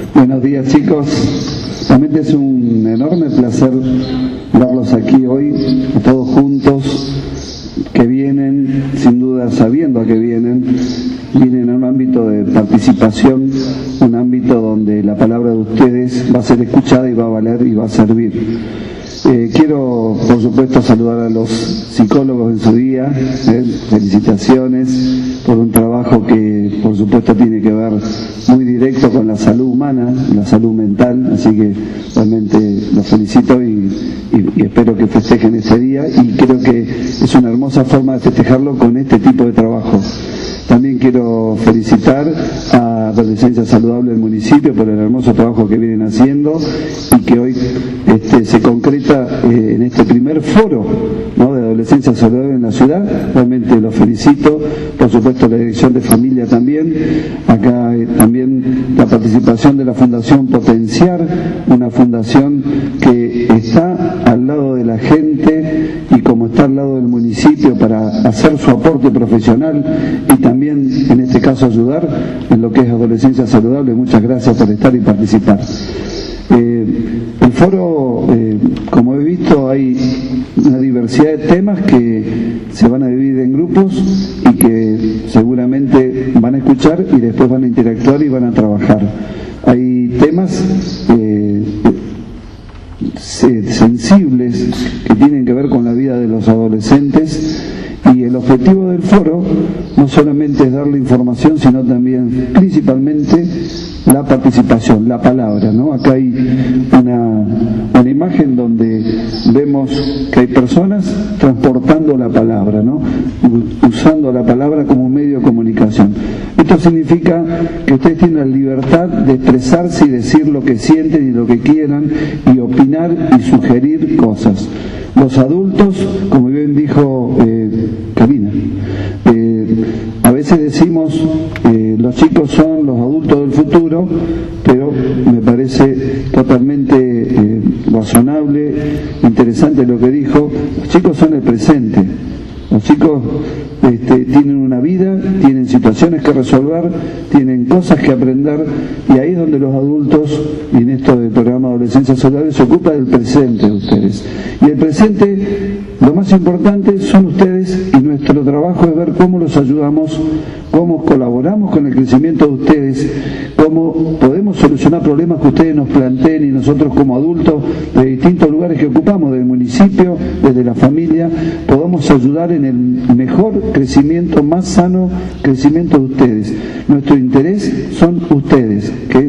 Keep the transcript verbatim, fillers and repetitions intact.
Buenos días, chicos. Realmente es un enorme placer verlos aquí hoy, todos juntos, que vienen, sin duda sabiendo a qué vienen, vienen a un ámbito de participación, un ámbito donde la palabra de ustedes va a ser escuchada y va a valer y va a servir. Eh, quiero, por supuesto, saludar a los psicólogos en su día, eh, felicitaciones por un trabajo que, por supuesto, tiene que ver muy directo con la salud humana, la salud mental, así que realmente los felicito y, y, y espero que festejen ese día, y creo que es una hermosa forma de festejarlo con este tipo de trabajo. También quiero felicitar a Adolescencia Saludable del municipio por el hermoso trabajo que vienen haciendo y que hoy este, se concreta eh, en este primer foro, ¿no?, de Adolescencia Saludable en la ciudad. Realmente los felicito, por supuesto la Dirección de Familia también, acá eh, también la participación de la Fundación Potenciar, una fundación que está al lado de la gente y como está al lado del municipio para hacer su aporte profesional y también en este caso ayudar en lo que es Adolescencia Saludable. Muchas gracias por estar y participar. Eh, el foro, eh, como he visto, hay una diversidad de temas que se van a dividir en grupos y que seguramente van a escuchar y después van a interactuar y van a trabajar. Hay temas eh, sensibles que tienen que ver con la vida de los adolescentes, y el objetivo del foro no solamente es darle información, sino también, principalmente, la participación, la palabra, ¿no? Acá hay una, una imagen donde vemos que hay personas transportando la palabra, ¿no?, usando la palabra como un medio de comunicación. Esto significa que ustedes tienen la libertad de expresarse y decir lo que sienten y lo que quieran y opinar y sugerir cosas. Los adultos, como bien dijo eh, Karina, eh, a veces decimos eh, los chicos son los adultos del futuro, pero me parece totalmente eh, razonable, interesante lo que dijo. Los chicos son el presente. Los chicos este, tienen una vida, tienen situaciones que resolver, tienen cosas que aprender, y ahí es donde los adultos, y en esto del programa Adolescencia Saludable, se ocupa del presente de ustedes. Y el presente, lo más importante son ustedes, y nuestro trabajo es ver cómo los ayudamos, cómo colaboramos con el crecimiento de ustedes, cómo podemos solucionar problemas que ustedes nos planteen, y nosotros como adultos de distintos lugares que ocupamos, del municipio, desde la familia, podamos ayudar en el mejor crecimiento, más sano crecimiento de ustedes. Nuestro interés son ustedes, que